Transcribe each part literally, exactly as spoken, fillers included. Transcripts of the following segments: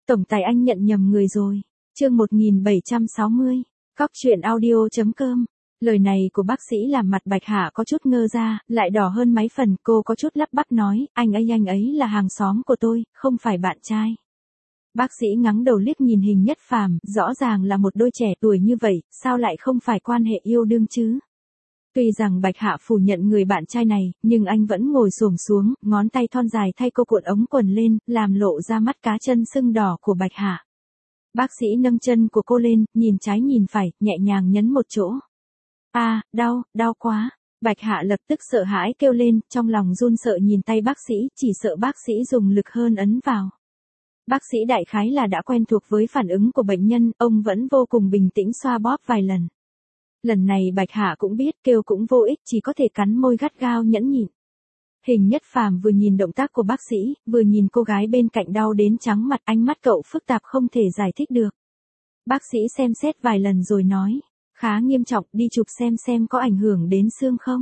Tổng tài anh nhận nhầm người rồi. Chương một nghìn bảy trăm sáu mươi. Cóc truyện audio.com. Lời này của bác sĩ làm mặt Bạch Hạ có chút ngơ ra, lại đỏ hơn mấy phần, cô có chút lắp bắp nói, anh ấy anh ấy là hàng xóm của tôi, không phải bạn trai. Bác sĩ ngắng đầu liếc nhìn Hình Nhất Phàm, rõ ràng là một đôi trẻ tuổi như vậy, sao lại không phải quan hệ yêu đương chứ? Tuy rằng Bạch Hạ phủ nhận người bạn trai này, nhưng anh vẫn ngồi xổm xuống, ngón tay thon dài thay cô cuộn ống quần lên, làm lộ ra mắt cá chân sưng đỏ của Bạch Hạ. Bác sĩ nâng chân của cô lên, nhìn trái nhìn phải, nhẹ nhàng nhấn một chỗ. A, à, đau, đau quá. Bạch Hạ lập tức sợ hãi kêu lên, trong lòng run sợ nhìn tay bác sĩ, chỉ sợ bác sĩ dùng lực hơn ấn vào. Bác sĩ đại khái là đã quen thuộc với phản ứng của bệnh nhân, ông vẫn vô cùng bình tĩnh xoa bóp vài lần. Lần này Bạch Hạ cũng biết kêu cũng vô ích, chỉ có thể cắn môi gắt gao nhẫn nhịn. Hình Nhất Phàm vừa nhìn động tác của bác sĩ, vừa nhìn cô gái bên cạnh đau đến trắng mặt, ánh mắt cậu phức tạp không thể giải thích được. Bác sĩ xem xét vài lần rồi nói, khá nghiêm trọng, đi chụp xem xem có ảnh hưởng đến xương không.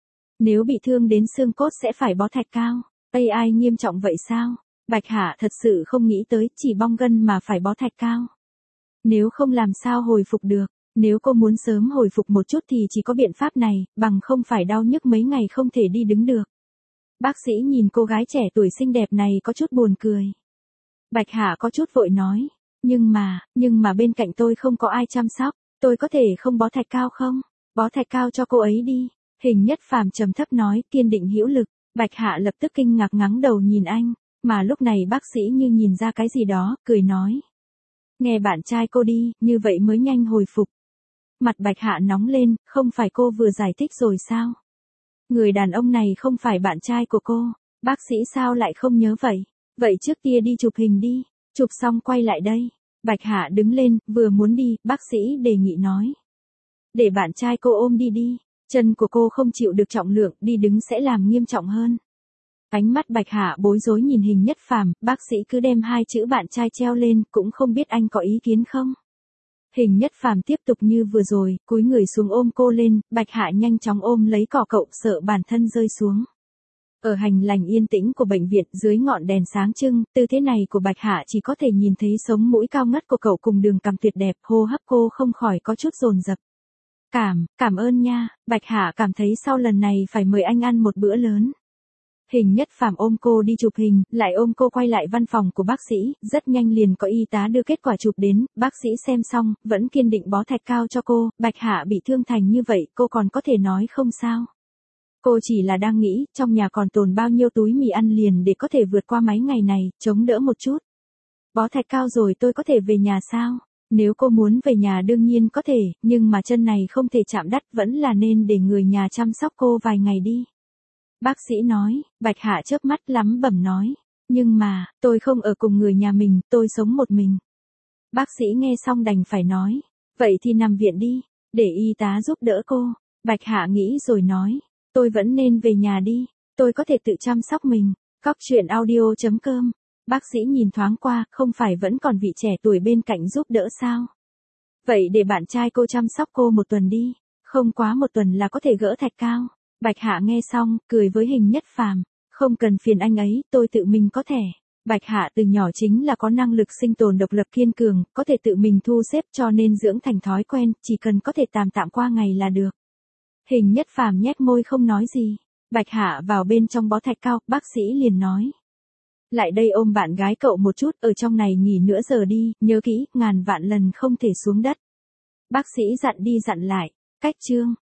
Nếu bị thương đến xương cốt sẽ phải bó thạch cao. Ây ai nghiêm trọng vậy sao? Bạch Hạ thật sự không nghĩ tới, chỉ bong gân mà phải bó thạch cao. Nếu không làm sao hồi phục được. Nếu cô muốn sớm hồi phục một chút thì chỉ có biện pháp này, bằng không phải đau nhức mấy ngày không thể đi đứng được. Bác sĩ nhìn cô gái trẻ tuổi xinh đẹp này có chút buồn cười. Bạch Hạ có chút vội nói, nhưng mà, nhưng mà bên cạnh tôi không có ai chăm sóc, tôi có thể không bó thạch cao không? Bó thạch cao cho cô ấy đi. Hình Nhất Phàm trầm thấp nói, kiên định hữu lực. Bạch Hạ lập tức kinh ngạc ngắng đầu nhìn anh, mà lúc này bác sĩ như nhìn ra cái gì đó, cười nói. Nghe bạn trai cô đi, như vậy mới nhanh hồi phục. Mặt Bạch Hạ nóng lên, không phải cô vừa giải thích rồi sao? Người đàn ông này không phải bạn trai của cô, bác sĩ sao lại không nhớ vậy? Vậy trước kia đi chụp hình đi, chụp xong quay lại đây. Bạch Hạ đứng lên, vừa muốn đi, bác sĩ đề nghị nói. Để bạn trai cô ôm đi đi, chân của cô không chịu được trọng lượng, đi đứng sẽ làm nghiêm trọng hơn. Ánh mắt Bạch Hạ bối rối nhìn Hình Nhất Phàm, bác sĩ cứ đem hai chữ bạn trai treo lên, cũng không biết anh có ý kiến không? Hình Nhất Phàm tiếp tục như vừa rồi, cúi người xuống ôm cô lên, Bạch Hạ nhanh chóng ôm lấy cỏ cậu, sợ bản thân rơi xuống. Ở hành lành yên tĩnh của bệnh viện, dưới ngọn đèn sáng trưng, tư thế này của Bạch Hạ chỉ có thể nhìn thấy sống mũi cao ngất của cậu cùng đường cằm tuyệt đẹp, hô hấp cô không khỏi có chút dồn dập. Cảm, cảm ơn nha, Bạch Hạ cảm thấy sau lần này phải mời anh ăn một bữa lớn. Hình Nhất Phàm ôm cô đi chụp hình, lại ôm cô quay lại văn phòng của bác sĩ, rất nhanh liền có y tá đưa kết quả chụp đến, bác sĩ xem xong, vẫn kiên định bó thạch cao cho cô, Bạch Hạ bị thương thành như vậy, cô còn có thể nói không sao. Cô chỉ là đang nghĩ, trong nhà còn tồn bao nhiêu túi mì ăn liền để có thể vượt qua mấy ngày này, chống đỡ một chút. Bó thạch cao rồi tôi có thể về nhà sao? Nếu cô muốn về nhà đương nhiên có thể, nhưng mà chân này không thể chạm đất, vẫn là nên để người nhà chăm sóc cô vài ngày đi. Bác sĩ nói, Bạch Hạ chớp mắt lắm bẩm nói, nhưng mà, tôi không ở cùng người nhà mình, tôi sống một mình. Bác sĩ nghe xong đành phải nói, vậy thì nằm viện đi, để y tá giúp đỡ cô. Bạch Hạ nghĩ rồi nói, tôi vẫn nên về nhà đi, tôi có thể tự chăm sóc mình. Cóc truyện audio.com. Bác sĩ nhìn thoáng qua, không phải vẫn còn vị trẻ tuổi bên cạnh giúp đỡ sao? Vậy để bạn trai cô chăm sóc cô một tuần đi, không quá một tuần là có thể gỡ thạch cao. Bạch Hạ nghe xong, cười với Hình Nhất Phàm, không cần phiền anh ấy, tôi tự mình có thể. Bạch Hạ từ nhỏ chính là có năng lực sinh tồn độc lập kiên cường, có thể tự mình thu xếp cho nên dưỡng thành thói quen, chỉ cần có thể tạm tạm qua ngày là được. Hình Nhất Phàm nhếch môi không nói gì. Bạch Hạ vào bên trong bó thạch cao, bác sĩ liền nói. Lại đây ôm bạn gái cậu một chút, ở trong này nghỉ nửa giờ đi, nhớ kỹ, ngàn vạn lần không thể xuống đất. Bác sĩ dặn đi dặn lại, cách chương.